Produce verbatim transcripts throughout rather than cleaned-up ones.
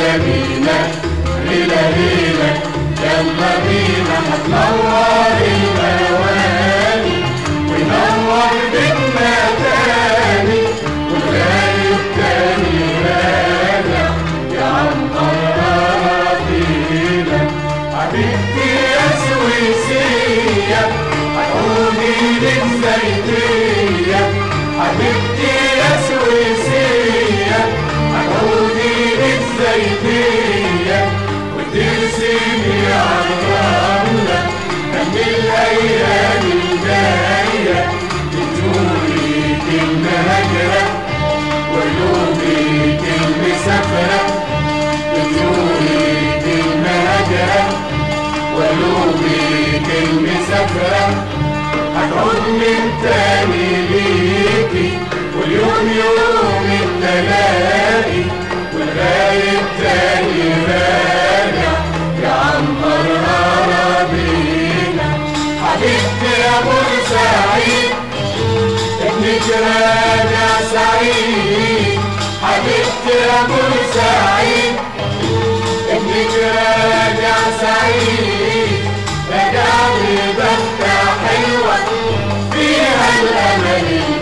بينا ليلة ليلة يلا بينا هتنور الموالي وينور بيتنا تاني والغايب تاني راجع يا عنتر أراضينا. حبيبتي يا سويسية هتعودي للزيتية، حبيبتي يا سويسية هتعودي للزيتية وترسمي على الرملة جنب الأيام الجاية بتقولي كلمة هجرة وقلوبي كلمة سفرة، بتقولي كلمة هجرة وقلوبي كلمة سفرة. هتعود من تاني ليكي واليوم يوم التلاقي والغايب تاني راجع يا عنتر أراضينا. حبيبتي يا بورسعيد ابنك راجع سعيد، حبيبتي يا بورسعيد ابنك راجع سعيد، راجع بضحكة حلوة فيها الأمل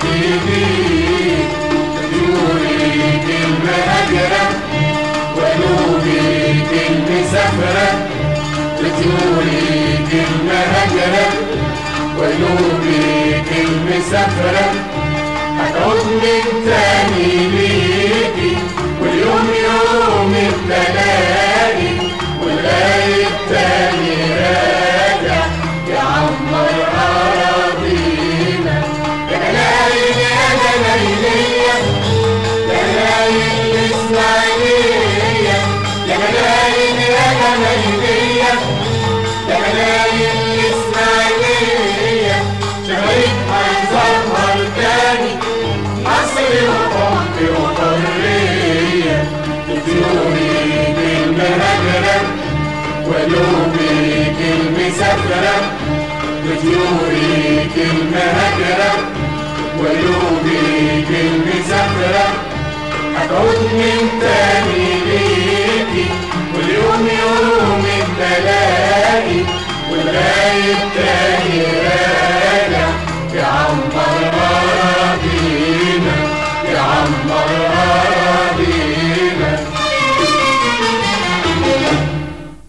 الجديد. بتقولي كلمة هجرة وقلوبي كلمة سفرة، بتقولي كلمة هجرة وقلوبي كلمة سفرة. هتعود من تاني ليكي واليوم يوم التلاقي والغايب تاني راجع يا عنتر أراضينا. يا جلايل يا جلايلية يا جلايل الإسماعيلية، يا جلايل يا جلايلية يا جلايل الإسماعيلية. شغالين هيظهر تاني مصر وحب وحرية. بتقولي كلمة هجرة وقلوبي كلمة سفرة، بتقولي كلمة هجرة وقلوبي كلمة سفرة. هتعود من تاني ليكي واليوم يوم